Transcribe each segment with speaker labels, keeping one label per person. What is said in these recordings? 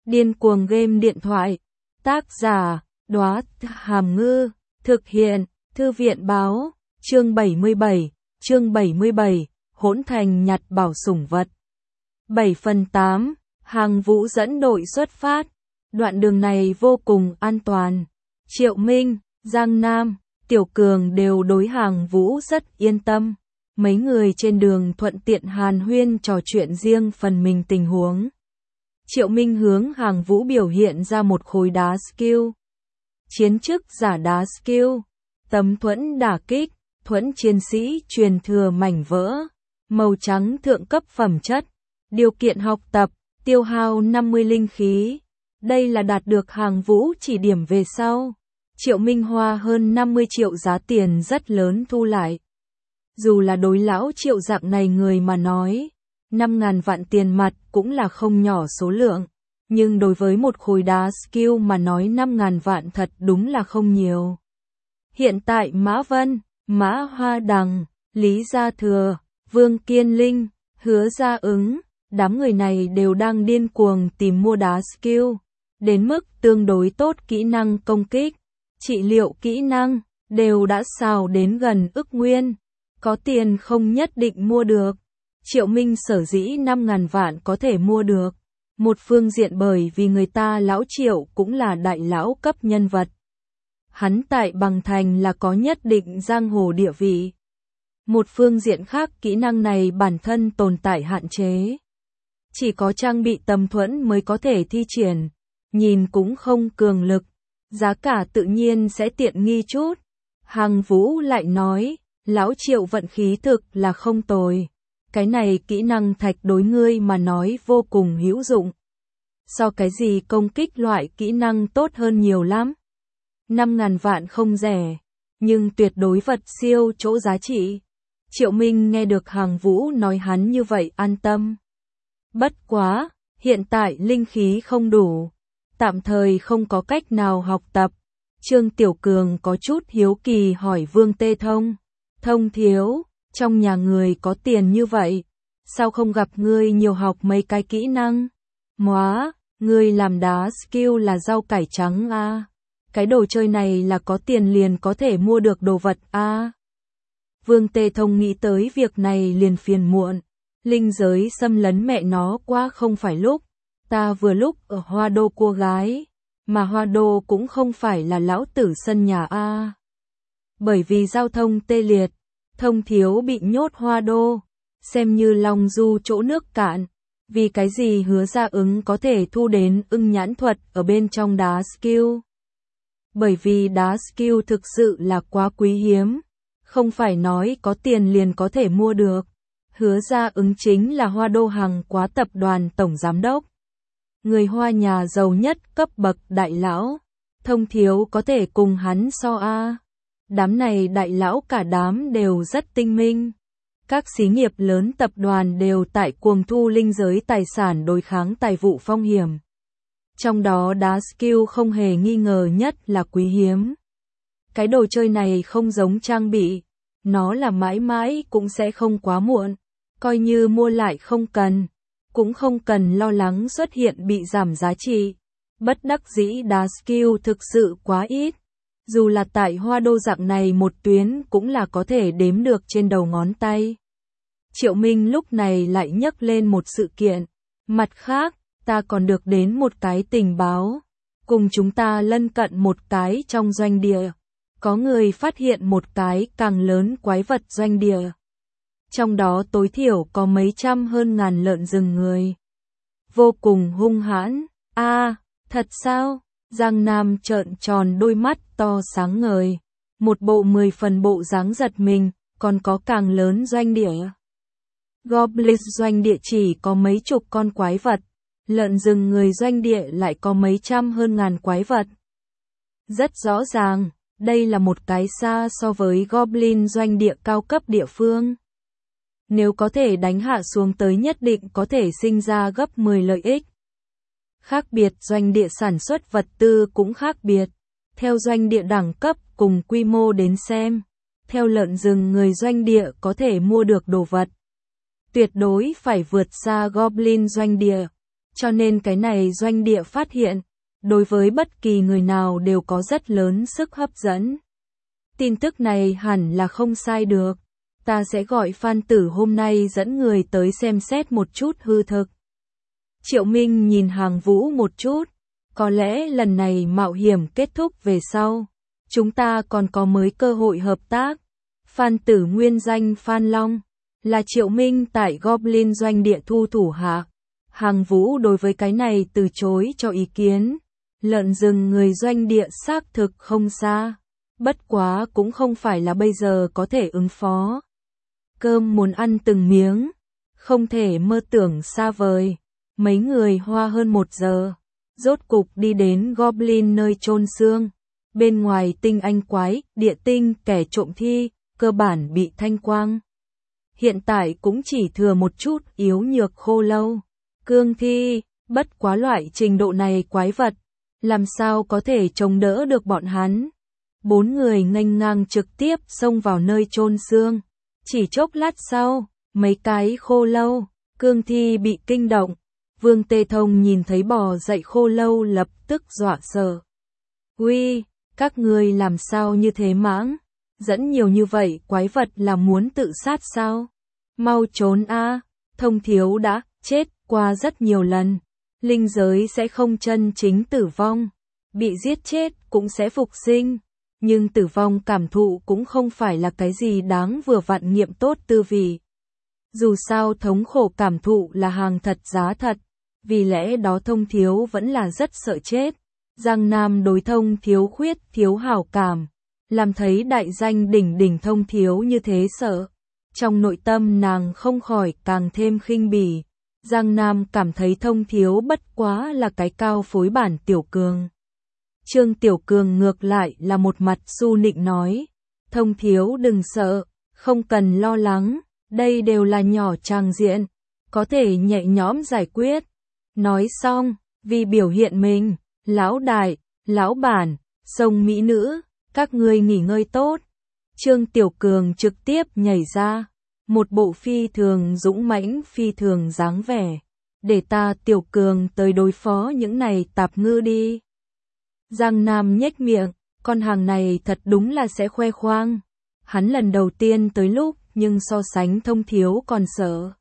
Speaker 1: Điên cuồng game điện thoại. Tác giả, Đóa Hàm Ngư. Thực hiện, Thư viện báo. Chương 77, hỗn thành nhặt bảo sủng vật. 7/8, Hàng Vũ dẫn đội xuất phát. Đoạn đường này vô cùng an toàn. Triệu Minh, Giang Nam, Tiểu Cường đều đối Hàng Vũ rất yên tâm. Mấy người trên đường thuận tiện hàn huyên trò chuyện riêng phần mình tình huống. Triệu Minh hướng Hàng Vũ biểu hiện ra một khối đá skill. Chiến chức giả đá skill. Tấm thuẫn đả kích, thuẫn chiến sĩ truyền thừa mảnh vỡ. Màu trắng thượng cấp phẩm chất. Điều kiện học tập, tiêu hao 50 linh khí. Đây là đạt được Hàng Vũ chỉ điểm về sau. Triệu Minh hoa hơn 50 triệu giá tiền rất lớn thu lại. Dù là đối lão Triệu dạng này người mà nói, 5.000 vạn tiền mặt cũng là không nhỏ số lượng. Nhưng đối với một khối đá skill mà nói 5.000 vạn thật đúng là không nhiều. Hiện tại Mã Vân, Mã Hoa Đằng, Lý Gia Thừa, Vương Kiên Linh, Hứa Gia Ứng, đám người này đều đang điên cuồng tìm mua đá skill. Đến mức tương đối tốt kỹ năng công kích, trị liệu kỹ năng, đều đã xào đến gần ức nguyên. Có tiền không nhất định mua được. Triệu Minh sở dĩ 5.000 vạn có thể mua được. Một phương diện bởi vì người ta lão Triệu cũng là đại lão cấp nhân vật. Hắn tại Bằng Thành là có nhất định giang hồ địa vị. Một phương diện khác kỹ năng này bản thân tồn tại hạn chế. Chỉ có trang bị tầm thuẫn mới có thể thi triển. Nhìn cũng không cường lực. Giá cả tự nhiên sẽ tiện nghi chút. Hàng Vũ lại nói, lão Triệu vận khí thực là không tồi. Cái này kỹ năng thạch đối ngươi mà nói vô cùng hữu dụng. So cái gì công kích loại kỹ năng tốt hơn nhiều lắm. 5.000 vạn không rẻ, nhưng tuyệt đối vật siêu chỗ giá trị. Triệu Minh nghe được Hàng Vũ nói hắn như vậy an tâm. Bất quá, hiện tại linh khí không đủ, tạm thời không có cách nào học tập. Trương Tiểu Cường có chút hiếu kỳ hỏi Vương Tê Thông. Thông thiếu, trong nhà người có tiền như vậy, sao không gặp ngươi nhiều học mấy cái kỹ năng? Móa, ngươi làm đá skill là rau cải trắng à? Cái đồ chơi này là có tiền liền có thể mua được đồ vật à? Vương Tê Thông nghĩ tới việc này liền phiền muộn. Linh giới xâm lấn mẹ nó quá không phải lúc. Ta vừa lúc ở Hoa Đô cô gái, mà Hoa Đô cũng không phải là lão tử sân nhà a. Bởi vì giao thông tê liệt, Thông thiếu bị nhốt Hoa Đô, xem như Long Du chỗ nước cạn. Vì cái gì Hứa Gia Ứng có thể thu đến ưng nhãn thuật ở bên trong đá skill? Bởi vì đá skill thực sự là quá quý hiếm, không phải nói có tiền liền có thể mua được. Hứa Gia Ứng chính là Hoa Đô Hàng Quá tập đoàn tổng giám đốc. Người Hoa nhà giàu nhất cấp bậc đại lão, Thông thiếu có thể cùng hắn so a. Đám này đại lão cả đám đều rất tinh minh. Các xí nghiệp lớn tập đoàn đều tại cuồng thu linh giới tài sản đối kháng tài vụ phong hiểm. Trong đó đá skill không hề nghi ngờ nhất là quý hiếm. Cái đồ chơi này không giống trang bị, nó là mãi mãi cũng sẽ không quá muộn. Coi như mua lại không cần, cũng không cần lo lắng xuất hiện bị giảm giá trị. Bất đắc dĩ đá skill thực sự quá ít. Dù là tại Hoa Đô dạng này một tuyến cũng là có thể đếm được trên đầu ngón tay. Triệu Minh lúc này lại nhấc lên một sự kiện. Mặt khác, ta còn được đến một cái tình báo. Cùng chúng ta lân cận một cái trong doanh địa. Có người phát hiện một cái càng lớn quái vật doanh địa. Trong đó tối thiểu có mấy trăm hơn ngàn lợn rừng người. Vô cùng hung hãn. A, thật sao? Giang Nam trợn tròn đôi mắt to sáng ngời. Một bộ 10 phần bộ dáng giật mình, còn có càng lớn doanh địa. Goblin doanh địa chỉ có mấy chục con quái vật. Lợn rừng người doanh địa lại có mấy trăm hơn ngàn quái vật. Rất rõ ràng, đây là một cái xa so với Goblin doanh địa cao cấp địa phương. Nếu có thể đánh hạ xuống tới nhất định có thể sinh ra gấp 10 lợi ích. Khác biệt doanh địa sản xuất vật tư cũng khác biệt. Theo doanh địa đẳng cấp cùng quy mô đến xem. Theo lợn rừng người doanh địa có thể mua được đồ vật. Tuyệt đối phải vượt xa Goblin doanh địa. cho nên cái này doanh địa phát hiện, đối với bất kỳ người nào đều có rất lớn sức hấp dẫn. Tin tức này hẳn là không sai được. Ta sẽ gọi Phan Tử hôm nay dẫn người tới xem xét một chút hư thực. Triệu Minh nhìn Hàng Vũ một chút. Có lẽ lần này mạo hiểm kết thúc về sau, chúng ta còn có mới cơ hội hợp tác. Phan Tử nguyên danh Phan Long, là Triệu Minh tại Goblin doanh địa thu thủ hạ. Hàng Vũ đối với cái này từ chối cho ý kiến. Lợn rừng người doanh địa xác thực không xa. Bất quá cũng không phải là bây giờ có thể ứng phó. Cơm muốn ăn từng miếng, không thể mơ tưởng xa vời. Mấy người hoa hơn 1 giờ, rốt cục đi đến Goblin nơi chôn xương. Bên ngoài tinh anh quái, địa tinh, kẻ trộm thi, cơ bản bị thanh quang. Hiện tại cũng chỉ thừa một chút yếu nhược khô lâu. Cương thi, bất quá loại trình độ này quái vật, làm sao có thể chống đỡ được bọn hắn. 4 người nghênh ngang trực tiếp xông vào nơi chôn xương. Chỉ chốc lát sau, mấy cái khô lâu, cương thi bị kinh động. Vương Tê Thông nhìn thấy bò dậy khô lâu lập tức dọa sợ. Uy, các ngươi làm sao như thế mãng? Dẫn nhiều như vậy quái vật là muốn tự sát sao? Mau trốn a! Thông thiếu đã chết qua rất nhiều lần. Linh giới sẽ không chân chính tử vong. Bị giết chết cũng sẽ phục sinh. Nhưng tử vong cảm thụ cũng không phải là cái gì đáng vừa vặn nghiệm tốt tư vị. Dù sao thống khổ cảm thụ là hàng thật giá thật. Vì lẽ đó Thông thiếu vẫn là rất sợ chết. Giang Nam đối Thông thiếu khuyết thiếu hảo cảm. Làm thấy đại danh đỉnh đỉnh Thông thiếu như thế sợ. Trong nội tâm nàng không khỏi càng thêm khinh bỉ. Giang Nam cảm thấy Thông thiếu bất quá là cái cao phối bản Tiểu Cường. Trương Tiểu Cường ngược lại là một mặt su nịnh nói. Thông thiếu đừng sợ, không cần lo lắng, đây đều là nhỏ tràng diện, có thể nhẹ nhõm giải quyết. Nói xong, vì biểu hiện mình, lão đại, lão bản, sông mỹ nữ, các ngươi nghỉ ngơi tốt. Trương Tiểu Cường trực tiếp nhảy ra, một bộ phi thường dũng mãnh phi thường dáng vẻ. Để ta Tiểu Cường tới đối phó những này tạp ngư đi. Giang Nam nhếch miệng, con hàng này thật đúng là sẽ khoe khoang. Hắn lần đầu tiên tới lúc nhưng so sánh Thông thiếu còn sợ.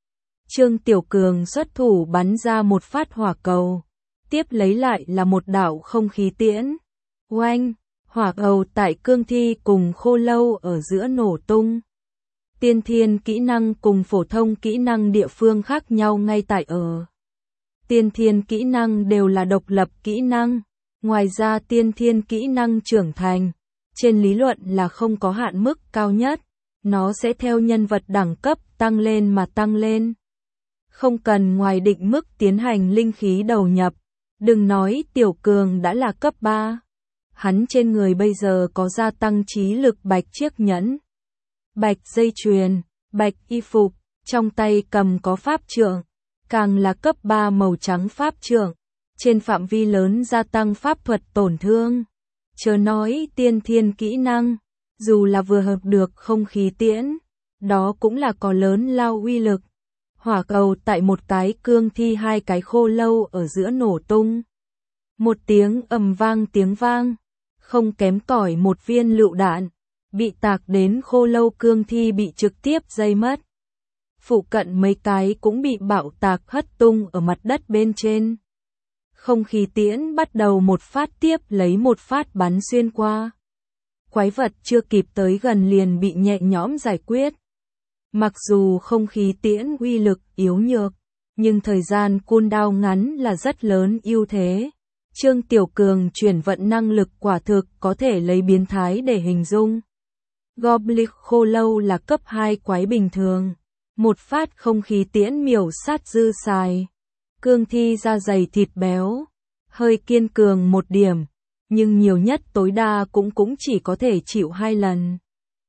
Speaker 1: Trương Tiểu Cường xuất thủ bắn ra một phát hỏa cầu, tiếp lấy lại là một đạo không khí tiễn. Oanh, hỏa cầu tại cương thi cùng khô lâu ở giữa nổ tung. Tiên thiên kỹ năng cùng phổ thông kỹ năng địa phương khác nhau ngay tại ở. Tiên thiên kỹ năng đều là độc lập kỹ năng. Ngoài ra tiên thiên kỹ năng trưởng thành, trên lý luận là không có hạn mức cao nhất, nó sẽ theo nhân vật đẳng cấp tăng lên mà tăng lên. Không cần ngoài định mức tiến hành linh khí đầu nhập, đừng nói Tiểu Cường đã là cấp 3. Hắn trên người bây giờ có gia tăng trí lực bạch chiếc nhẫn, bạch dây chuyền, bạch y phục, trong tay cầm có pháp trượng, càng là cấp 3 màu trắng pháp trượng. Trên phạm vi lớn gia tăng pháp thuật tổn thương. Chớ nói tiên thiên kỹ năng, dù là vừa hợp được không khí tiễn, đó cũng là có lớn lao uy lực. Hỏa cầu tại một cái cương thi hai cái khô lâu ở giữa nổ tung. Một tiếng ầm vang tiếng vang, không kém cỏi một viên lựu đạn, bị tạc đến khô lâu cương thi bị trực tiếp dây mất. Phụ cận mấy cái cũng bị bạo tạc hất tung ở mặt đất bên trên. Không khí tiễn bắt đầu một phát tiếp lấy một phát bắn xuyên qua. Quái vật chưa kịp tới gần liền bị nhẹ nhõm giải quyết. Mặc dù không khí tiễn uy lực yếu nhược, nhưng thời gian cooldown ngắn là rất lớn ưu thế. Trương Tiểu Cường chuyển vận năng lực quả thực có thể lấy biến thái để hình dung. Goblin khô lâu là cấp 2 quái bình thường. Một phát không khí tiễn miểu sát dư xài. Cương thi da dày thịt béo, hơi kiên cường một điểm, nhưng nhiều nhất tối đa cũng chỉ có thể chịu 2 lần.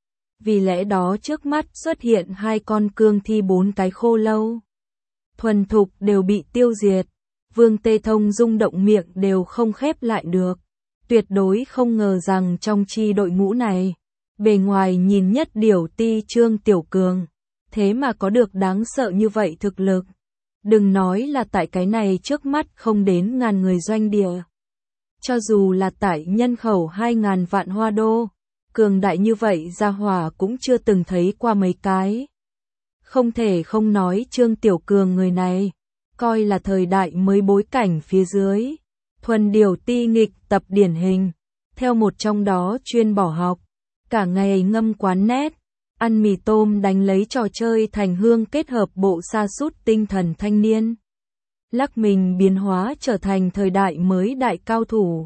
Speaker 1: Vì lẽ đó trước mắt xuất hiện 2 con cương thi 4 cái khô lâu. Thuần thục đều bị tiêu diệt, Vương Tê Thông rung động miệng đều không khép lại được. Tuyệt đối không ngờ rằng trong chi đội ngũ này, bề ngoài nhìn nhất điểu ti Trương Tiểu Cường, thế mà có được đáng sợ như vậy thực lực. Đừng nói là tại cái này trước mắt không đến ngàn người doanh địa. Cho dù là tại nhân khẩu 2.000 vạn hoa đô, cường đại như vậy gia hỏa cũng chưa từng thấy qua mấy cái. Không thể không nói Trương Tiểu Cường người này, coi là thời đại mới bối cảnh phía dưới. Thuần điều ti nghịch tập điển hình, theo một trong đó chuyên bỏ học, cả ngày ngâm quán nét, ăn mì tôm đánh lấy trò chơi thành hương kết hợp bộ sa sút tinh thần thanh niên. Lắc mình biến hóa trở thành thời đại mới đại cao thủ.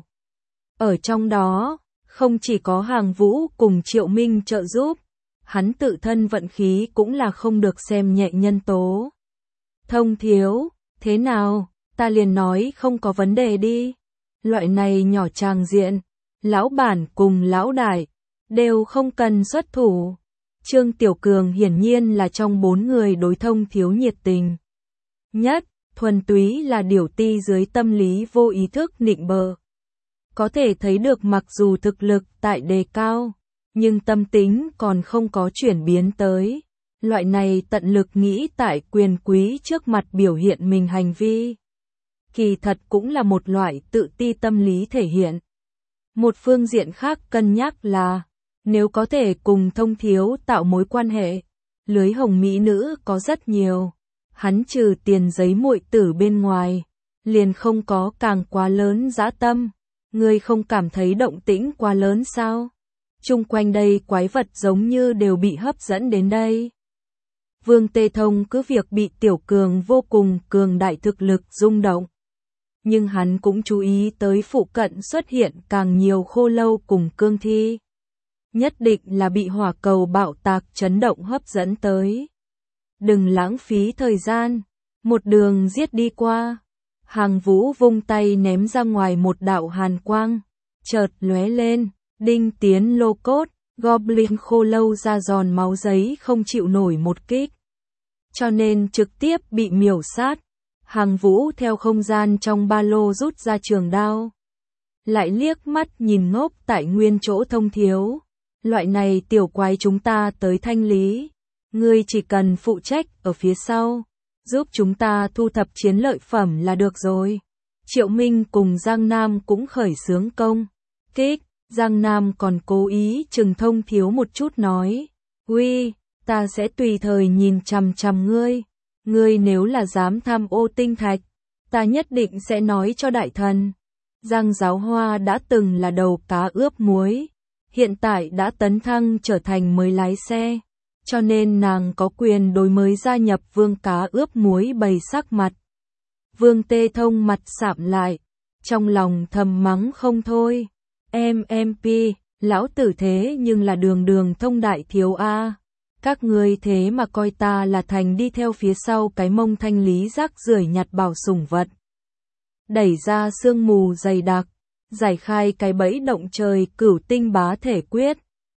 Speaker 1: Ở trong đó, không chỉ có Hàng Vũ cùng Triệu Minh trợ giúp, hắn tự thân vận khí cũng là không được xem nhẹ nhân tố. Thông Thiếu, thế nào, ta liền nói không có vấn đề đi. Loại này nhỏ tràng diện, lão bản cùng lão đại, đều không cần xuất thủ. Trương Tiểu Cường hiển nhiên là trong 4 người đối Thông Thiếu nhiệt tình nhất, thuần túy là điều ti dưới tâm lý vô ý thức nịnh bợ. Có thể thấy được mặc dù thực lực tại đề cao, nhưng tâm tính còn không có chuyển biến tới. Loại này tận lực nghĩ tại quyền quý trước mặt biểu hiện mình hành vi. Kỳ thật cũng là một loại tự ti tâm lý thể hiện. Một phương diện khác cân nhắc là, nếu có thể cùng Thông Thiếu tạo mối quan hệ, lưới hồng mỹ nữ có rất nhiều. Hắn trừ tiền giấy muội tử bên ngoài, liền không có càng quá lớn dã tâm. Ngươi không cảm thấy động tĩnh quá lớn sao? Chung quanh đây quái vật giống như đều bị hấp dẫn đến đây. Vương Tê Thông cứ việc bị Tiểu Cường vô cùng cường đại thực lực rung động. Nhưng hắn cũng chú ý tới phụ cận xuất hiện càng nhiều khô lâu cùng cương thi. Nhất định là bị hỏa cầu bạo tạc chấn động hấp dẫn tới. Đừng lãng phí thời gian, một đường giết đi qua. Hàng Vũ vung tay ném ra ngoài một đạo hàn quang, chợt lóe lên, đinh tiến lô cốt, goblin khô lâu ra giòn máu giấy không chịu nổi một kích. Cho nên trực tiếp bị miểu sát. Hàng Vũ theo không gian trong ba lô rút ra trường đao. Lại liếc mắt nhìn ngốc tại nguyên chỗ Thông Thiếu. Loại này tiểu quái chúng ta tới thanh lý. Ngươi chỉ cần phụ trách ở phía sau, giúp chúng ta thu thập chiến lợi phẩm là được rồi. Triệu Minh cùng Giang Nam cũng khởi xướng công kích. Giang Nam còn cố ý chừng Thông Thiếu một chút nói. Uy, ta sẽ tùy thời nhìn chằm chằm ngươi. Ngươi nếu là dám tham ô tinh thạch, ta nhất định sẽ nói cho đại thần. Giang Giáo Hoa đã từng là đầu cá ướp muối, hiện tại đã tấn thăng trở thành mới lái xe, cho nên nàng có quyền đối mới gia nhập Vương Cá ướp muối bày sắc mặt. Vương Tê Thông mặt sạm lại, trong lòng thầm mắng không thôi. MMP, lão tử thế nhưng là đường đường thông đại thiếu A. Các ngươi thế mà coi ta là thành đi theo phía sau cái mông thanh lý rác rưởi nhặt bảo sủng vật. Đẩy ra sương mù dày đặc, giải khai cái bẫy động trời cửu tinh bá thể quyết.